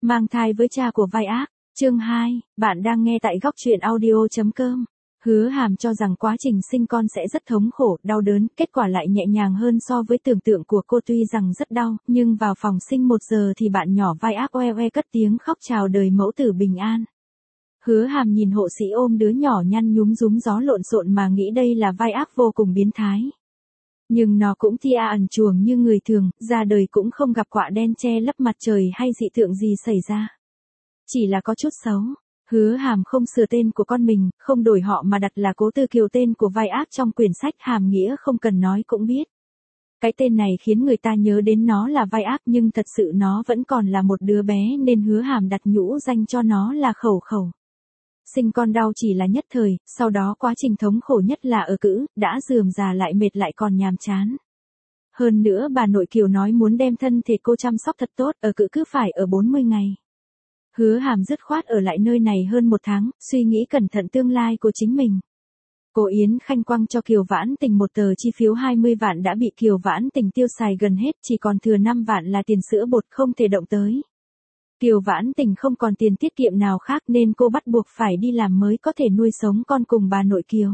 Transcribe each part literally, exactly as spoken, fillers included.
Mang thai với cha của vai ác, chương hai, bạn đang nghe tại góc truyện audio.com. Hứa Hàm cho rằng quá trình sinh con sẽ rất thống khổ, đau đớn, kết quả lại nhẹ nhàng hơn so với tưởng tượng của cô. Tuy rằng rất đau, nhưng vào phòng sinh một giờ thì bạn nhỏ vai ác oe oe cất tiếng khóc chào đời mẫu tử bình an. Hứa Hàm nhìn hộ sĩ ôm đứa nhỏ nhăn nhúm rúm gió lộn xộn mà nghĩ đây là vai ác vô cùng biến thái. Nhưng nó cũng tia ẩn chuồng như người thường, ra đời cũng không gặp quạ đen che lấp mặt trời hay dị tượng gì xảy ra. Chỉ là có chút xấu. Hứa Hàm không sửa tên của con mình, không đổi họ mà đặt là Cố Tư Kiều, tên của vai ác trong quyển sách hàm nghĩa không cần nói cũng biết. Cái tên này khiến người ta nhớ đến nó là vai ác nhưng thật sự nó vẫn còn là một đứa bé nên Hứa Hàm đặt nhũ danh cho nó là Khẩu Khẩu. Sinh con đau chỉ là nhất thời, sau đó quá trình thống khổ nhất là ở cữ, đã rườm rà lại mệt lại còn nhàm chán. Hơn nữa bà nội Kiều nói muốn đem thân thể cô chăm sóc thật tốt, ở cữ cứ phải ở bốn mươi ngày. Hứa Hàm dứt khoát ở lại nơi này hơn một tháng, suy nghĩ cẩn thận tương lai của chính mình. Cô Yến Khanh quăng cho Kiều Vãn Tình một tờ chi phiếu hai mươi vạn đã bị Kiều Vãn Tình tiêu xài gần hết, chỉ còn thừa năm vạn là tiền sữa bột không thể động tới. Kiều Vãn Tình không còn tiền tiết kiệm nào khác nên cô bắt buộc phải đi làm mới có thể nuôi sống con cùng bà nội Kiều.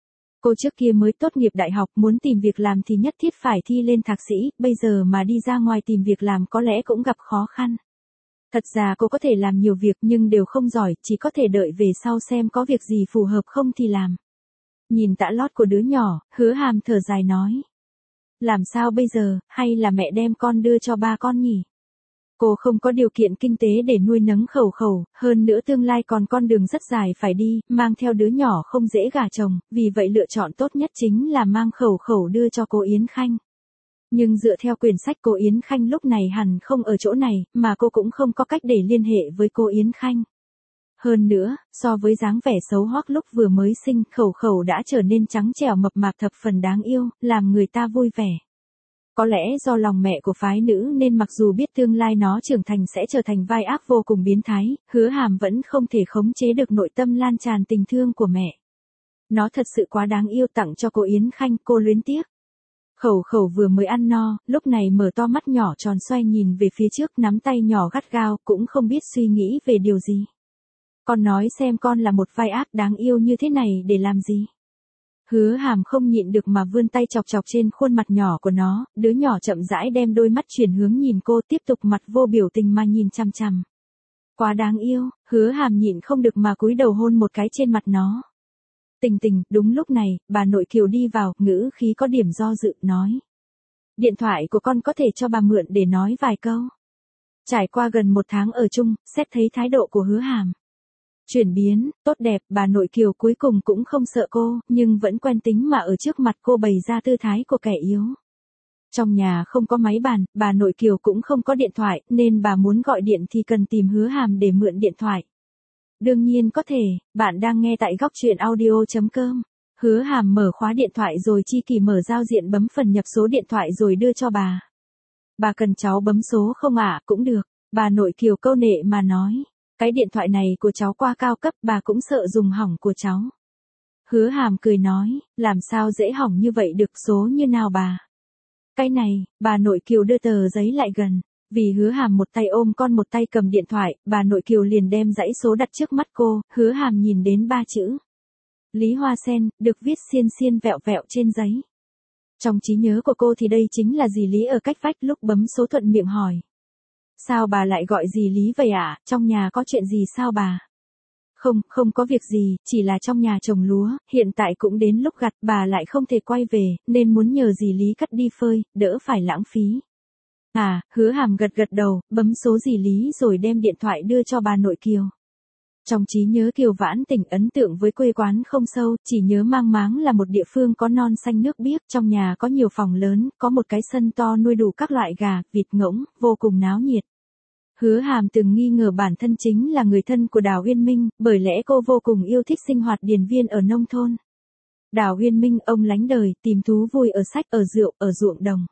Cô trước kia mới tốt nghiệp đại học, muốn tìm việc làm thì nhất thiết phải thi lên thạc sĩ, bây giờ mà đi ra ngoài tìm việc làm có lẽ cũng gặp khó khăn. Thật ra cô có thể làm nhiều việc nhưng đều không giỏi, chỉ có thể đợi về sau xem có việc gì phù hợp không thì làm. Nhìn tã lót của đứa nhỏ, Hứa Hàm thở dài nói. Làm sao bây giờ, hay là mẹ đem con đưa cho ba con nhỉ? Cô không có điều kiện kinh tế để nuôi nấng Khẩu Khẩu, hơn nữa tương lai còn con đường rất dài phải đi, mang theo đứa nhỏ không dễ gả chồng, vì vậy lựa chọn tốt nhất chính là mang Khẩu Khẩu đưa cho cô Yến Khanh. Nhưng dựa theo quyển sách cô Yến Khanh lúc này hẳn không ở chỗ này, mà cô cũng không có cách để liên hệ với cô Yến Khanh. Hơn nữa, so với dáng vẻ xấu hoắc lúc vừa mới sinh, Khẩu Khẩu đã trở nên trắng trẻo mập mạp thập phần đáng yêu, làm người ta vui vẻ. Có lẽ do lòng mẹ của phái nữ nên mặc dù biết tương lai nó trưởng thành sẽ trở thành vai ác vô cùng biến thái, Hứa Hàm vẫn không thể khống chế được nội tâm lan tràn tình thương của mẹ. Nó thật sự quá đáng yêu, tặng cho cô Yến Khanh, cô luyến tiếc. Khẩu Khẩu vừa mới ăn no, lúc này mở to mắt nhỏ tròn xoay nhìn về phía trước, nắm tay nhỏ gắt gao, cũng không biết suy nghĩ về điều gì. Con nói xem con là một vai ác đáng yêu như thế này để làm gì? Hứa Hàm không nhịn được mà vươn tay chọc chọc trên khuôn mặt nhỏ của nó, đứa nhỏ chậm rãi đem đôi mắt chuyển hướng nhìn cô, tiếp tục mặt vô biểu tình mà nhìn chằm chằm. Quá đáng yêu, Hứa Hàm nhịn không được mà cúi đầu hôn một cái trên mặt nó. Tình Tình, đúng lúc này, bà nội Kiều đi vào, ngữ khí có điểm do dự, nói. Điện thoại của con có thể cho bà mượn để nói vài câu. Trải qua gần một tháng ở chung, xét thấy thái độ của Hứa Hàm chuyển biến, tốt đẹp, bà nội Kiều cuối cùng cũng không sợ cô, nhưng vẫn quen tính mà ở trước mặt cô bày ra tư thái của kẻ yếu. Trong nhà không có máy bàn, bà nội Kiều cũng không có điện thoại, nên bà muốn gọi điện thì cần tìm Hứa Hàm để mượn điện thoại. Đương nhiên có thể, bạn đang nghe tại góc truyện audio.com. Hứa Hàm mở khóa điện thoại rồi chi kỷ mở giao diện, bấm phần nhập số điện thoại rồi đưa cho bà. Bà cần cháu bấm số không ạ? À? Cũng được, bà nội Kiều câu nệ mà nói. Cái điện thoại này của cháu quá cao cấp, bà cũng sợ dùng hỏng của cháu. Hứa Hàm cười nói, làm sao dễ hỏng như vậy được, số như nào bà? Cái này, bà nội Kiều đưa tờ giấy lại gần. Vì Hứa Hàm một tay ôm con một tay cầm điện thoại, bà nội Kiều liền đem dãy số đặt trước mắt cô, Hứa Hàm nhìn đến ba chữ. Lý Hoa Sen, được viết xiên xiên vẹo vẹo trên giấy. Trong trí nhớ của cô thì đây chính là dì Lý ở cách vách, lúc bấm số thuận miệng hỏi. Sao bà lại gọi dì Lý vậy ạ, à? Trong nhà có chuyện gì sao bà? Không, không có việc gì, chỉ là trong nhà trồng lúa, hiện tại cũng đến lúc gặt, bà lại không thể quay về, nên muốn nhờ dì Lý cắt đi phơi, đỡ phải lãng phí. À, Hứa Hàm gật gật đầu, bấm số dì Lý rồi đem điện thoại đưa cho bà nội Kiều. Trong trí nhớ Kiều Vãn Tình ấn tượng với quê quán không sâu, chỉ nhớ mang máng là một địa phương có non xanh nước biếc, trong nhà có nhiều phòng lớn, có một cái sân to nuôi đủ các loại gà, vịt, ngỗng, vô cùng náo nhiệt. Hứa Hàm từng nghi ngờ bản thân chính là người thân của Đào Uyên Minh, bởi lẽ cô vô cùng yêu thích sinh hoạt điền viên ở nông thôn. Đào Uyên Minh ông lánh đời, tìm thú vui ở sách, ở rượu, ở ruộng đồng.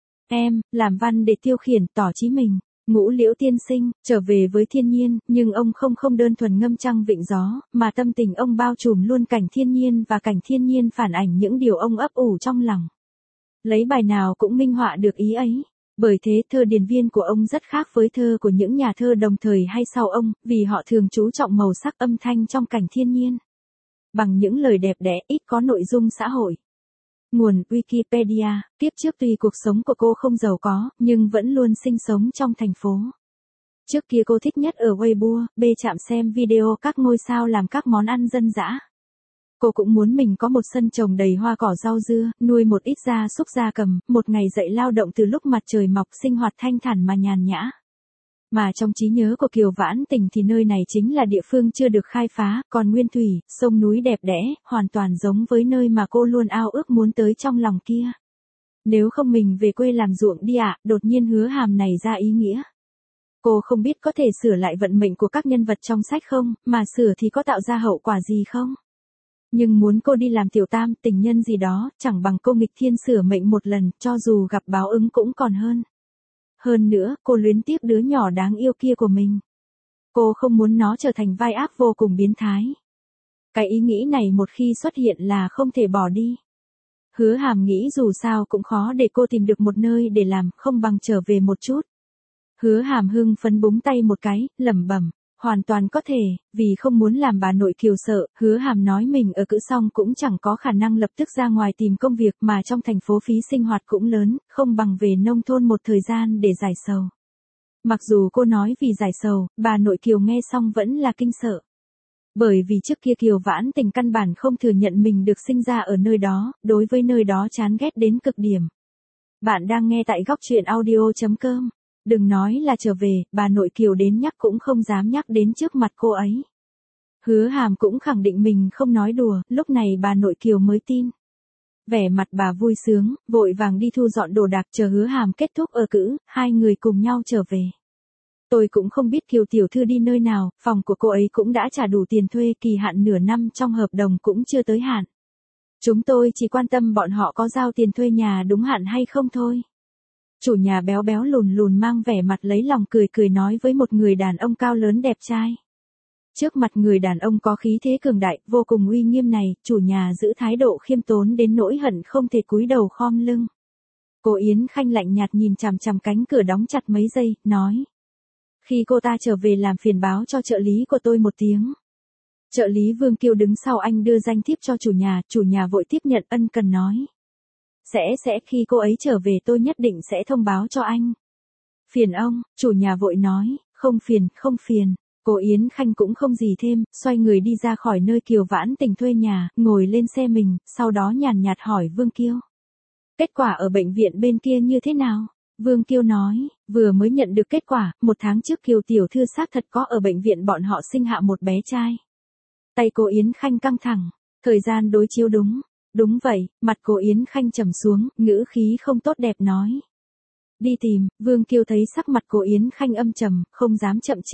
Em, làm văn để tiêu khiển, tỏ chí mình. Ngũ Liễu tiên sinh, trở về với thiên nhiên, nhưng ông không không đơn thuần ngâm trăng vịnh gió, mà tâm tình ông bao trùm luôn cảnh thiên nhiên và cảnh thiên nhiên phản ảnh những điều ông ấp ủ trong lòng. Lấy bài nào cũng minh họa được ý ấy. Bởi thế thơ điền viên của ông rất khác với thơ của những nhà thơ đồng thời hay sau ông, vì họ thường chú trọng màu sắc âm thanh trong cảnh thiên nhiên. Bằng những lời đẹp đẽ ít có nội dung xã hội. Nguồn Wikipedia, tiếp trước tuy cuộc sống của cô không giàu có, nhưng vẫn luôn sinh sống trong thành phố. Trước kia cô thích nhất ở Weibo, bê chạm xem video các ngôi sao làm các món ăn dân dã. Cô cũng muốn mình có một sân trồng đầy hoa cỏ rau dưa, nuôi một ít gia súc gia cầm, một ngày dậy lao động từ lúc mặt trời mọc, sinh hoạt thanh thản mà nhàn nhã. Mà trong trí nhớ của Kiều Vãn Tình thì nơi này chính là địa phương chưa được khai phá, còn nguyên thủy, sông núi đẹp đẽ, hoàn toàn giống với nơi mà cô luôn ao ước muốn tới trong lòng kia. Nếu không mình về quê làm ruộng đi ạ, đột nhiên Hứa Hàm này ra ý nghĩa. Cô không biết có thể sửa lại vận mệnh của các nhân vật trong sách không, mà sửa thì có tạo ra hậu quả gì không? Nhưng muốn cô đi làm tiểu tam, tình nhân gì đó, chẳng bằng cô nghịch thiên sửa mệnh một lần, cho dù gặp báo ứng cũng còn hơn. Hơn nữa, cô luyến tiếc đứa nhỏ đáng yêu kia của mình. Cô không muốn nó trở thành vai ác vô cùng biến thái. Cái ý nghĩ này một khi xuất hiện là không thể bỏ đi. Hứa Hàm nghĩ dù sao cũng khó để cô tìm được một nơi để làm, không bằng trở về một chút. Hứa Hàm hưng phấn búng tay một cái, lẩm bẩm, hoàn toàn có thể, vì không muốn làm bà nội Kiều sợ, Hứa Hàm nói mình ở cữ xong cũng chẳng có khả năng lập tức ra ngoài tìm công việc mà trong thành phố phí sinh hoạt cũng lớn, không bằng về nông thôn một thời gian để giải sầu. Mặc dù cô nói vì giải sầu, bà nội Kiều nghe xong vẫn là kinh sợ. Bởi vì trước kia Kiều Vãn Tình căn bản không thừa nhận mình được sinh ra ở nơi đó, đối với nơi đó chán ghét đến cực điểm. Bạn đang nghe tại góc truyện audio chấm com. Đừng nói là trở về, bà nội Kiều đến nhắc cũng không dám nhắc đến trước mặt cô ấy. Hứa Hàm cũng khẳng định mình không nói đùa, lúc này bà nội Kiều mới tin. Vẻ mặt bà vui sướng, vội vàng đi thu dọn đồ đạc chờ Hứa Hàm kết thúc ở cữ, hai người cùng nhau trở về. Tôi cũng không biết Kiều tiểu thư đi nơi nào, phòng của cô ấy cũng đã trả đủ tiền thuê, kỳ hạn nửa năm trong hợp đồng cũng chưa tới hạn. Chúng tôi chỉ quan tâm bọn họ có giao tiền thuê nhà đúng hạn hay không thôi. Chủ nhà béo béo lùn lùn mang vẻ mặt lấy lòng cười cười nói với một người đàn ông cao lớn đẹp trai. Trước mặt người đàn ông có khí thế cường đại, vô cùng uy nghiêm này, chủ nhà giữ thái độ khiêm tốn đến nỗi hận không thể cúi đầu khom lưng. Cô Yến Khanh lạnh nhạt nhìn chằm chằm cánh cửa đóng chặt mấy giây, nói. Khi cô ta trở về làm phiền báo cho trợ lý của tôi một tiếng. Trợ lý Vương Kiêu đứng sau anh đưa danh thiếp cho chủ nhà, chủ nhà vội tiếp nhận ân cần nói. Sẽ sẽ khi cô ấy trở về tôi nhất định sẽ thông báo cho anh. Phiền ông, chủ nhà vội nói, không phiền, không phiền. Cô Yến Khanh cũng không gì thêm, xoay người đi ra khỏi nơi Kiều Vãn Tình thuê nhà, ngồi lên xe mình, sau đó nhàn nhạt hỏi Vương Kiêu. Kết quả ở bệnh viện bên kia như thế nào? Vương Kiêu nói, vừa mới nhận được kết quả, một tháng trước Kiều tiểu thư xác thật có ở bệnh viện bọn họ sinh hạ một bé trai. Tay cô Yến Khanh căng thẳng, thời gian đối chiếu đúng. Đúng vậy, mặt cô Yến Khanh trầm xuống, ngữ khí không tốt đẹp nói. Đi tìm, Vương Kiêu thấy sắc mặt cô Yến Khanh âm trầm, không dám chậm trễ.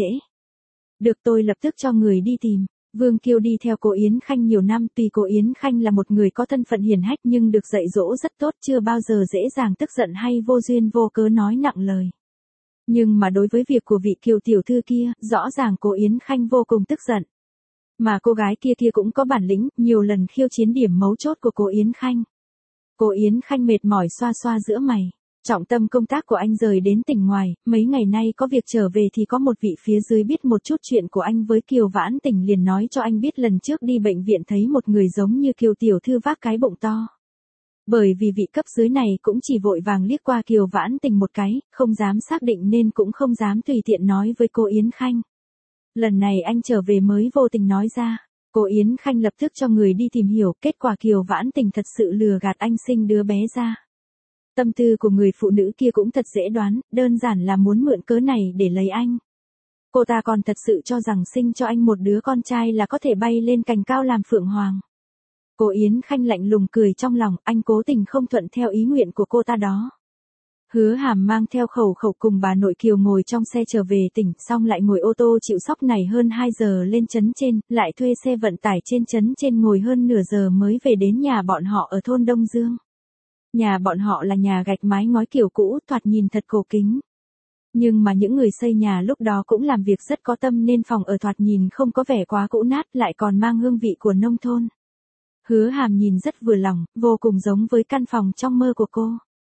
Được tôi lập tức cho người đi tìm. Vương Kiêu đi theo cô Yến Khanh nhiều năm, tuy cô Yến Khanh là một người có thân phận hiền hách nhưng được dạy dỗ rất tốt, chưa bao giờ dễ dàng tức giận hay vô duyên vô cớ nói nặng lời. Nhưng mà đối với việc của vị Kiều tiểu thư kia, rõ ràng cô Yến Khanh vô cùng tức giận. Mà cô gái kia kia cũng có bản lĩnh, nhiều lần khiêu chiến điểm mấu chốt của cô Yến Khanh. Cô Yến Khanh mệt mỏi xoa xoa giữa mày. Trọng tâm công tác của anh rời đến tỉnh ngoài, mấy ngày nay có việc trở về thì có một vị phía dưới biết một chút chuyện của anh với Kiều Vãn Tình liền nói cho anh biết lần trước đi bệnh viện thấy một người giống như Kiều tiểu thư vác cái bụng to. Bởi vì vị cấp dưới này cũng chỉ vội vàng liếc qua Kiều Vãn Tình một cái, không dám xác định nên cũng không dám tùy tiện nói với cô Yến Khanh. Lần này anh trở về mới vô tình nói ra. Cô Yến Khanh lập tức cho người đi tìm hiểu, kết quả Kiều Vãn Tình thật sự lừa gạt anh sinh đứa bé ra. Tâm tư của người phụ nữ kia cũng thật dễ đoán, đơn giản là muốn mượn cớ này để lấy anh. Cô ta còn thật sự cho rằng sinh cho anh một đứa con trai là có thể bay lên cành cao làm phượng hoàng. Cô Yến Khanh lạnh lùng cười trong lòng, anh cố tình không thuận theo ý nguyện của cô ta đó. Hứa Hàm mang theo Khẩu Khẩu cùng bà nội Kiều ngồi trong xe trở về tỉnh, xong lại ngồi ô tô chịu sóc này hơn hai giờ lên trấn trên, lại thuê xe vận tải trên trấn trên ngồi hơn nửa giờ mới về đến nhà bọn họ ở thôn Đông Dương. Nhà bọn họ là nhà gạch mái ngói kiểu cũ, thoạt nhìn thật cổ kính. Nhưng mà những người xây nhà lúc đó cũng làm việc rất có tâm nên phòng ở thoạt nhìn không có vẻ quá cũ nát, lại còn mang hương vị của nông thôn. Hứa Hàm nhìn rất vừa lòng, vô cùng giống với căn phòng trong mơ của cô.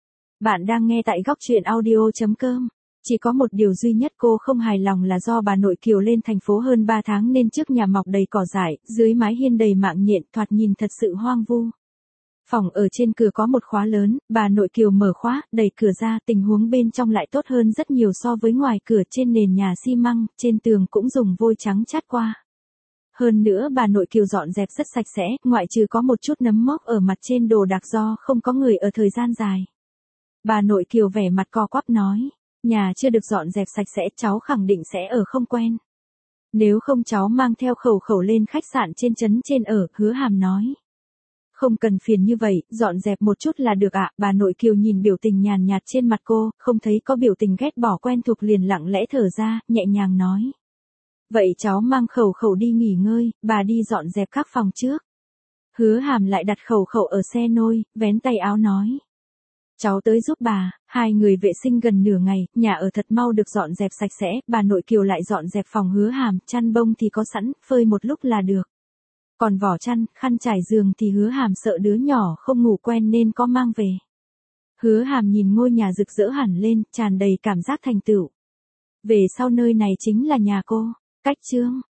Bạn đang nghe tại góc chuyện audio chấm com. Chỉ có một điều duy nhất cô không hài lòng là do bà nội Kiều lên thành phố hơn ba tháng nên trước nhà mọc đầy cỏ dại, dưới mái hiên đầy mạng nhện, thoạt nhìn thật sự hoang vu. Phòng ở trên cửa có một khóa lớn, bà nội Kiều mở khóa, đẩy cửa ra, tình huống bên trong lại tốt hơn rất nhiều so với ngoài cửa. Trên nền nhà xi măng, trên tường cũng dùng vôi trắng chát qua. Hơn nữa bà nội Kiều dọn dẹp rất sạch sẽ, ngoại trừ có một chút nấm mốc ở mặt trên đồ đạc do không có người ở thời gian dài. Bà nội Kiều vẻ mặt co quắp nói, nhà chưa được dọn dẹp sạch sẽ, cháu khẳng định sẽ ở không quen. Nếu không cháu mang theo khẩu khẩu lên khách sạn trên trấn trên ở, Hứa Hàm nói. Không cần phiền như vậy, dọn dẹp một chút là được ạ. Bà nội Kiều nhìn biểu tình nhàn nhạt trên mặt cô, không thấy có biểu tình ghét bỏ quen thuộc liền lặng lẽ thở ra, nhẹ nhàng nói. Vậy cháu mang khẩu khẩu đi nghỉ ngơi, bà đi dọn dẹp các phòng trước. Hứa Hàm lại đặt khẩu khẩu ở xe nôi, vén tay áo nói. Cháu tới giúp bà. Hai người vệ sinh gần nửa ngày, nhà ở thật mau được dọn dẹp sạch sẽ. Bà nội Kiều lại dọn dẹp phòng Hứa Hàm, chăn bông thì có sẵn, phơi một lúc là được. Còn vỏ chăn, khăn trải giường thì Hứa Hàm sợ đứa nhỏ không ngủ quen nên có mang về. Hứa Hàm nhìn ngôi nhà rực rỡ hẳn lên, tràn đầy cảm giác thành tựu. Về sau nơi này chính là nhà cô. Cách chương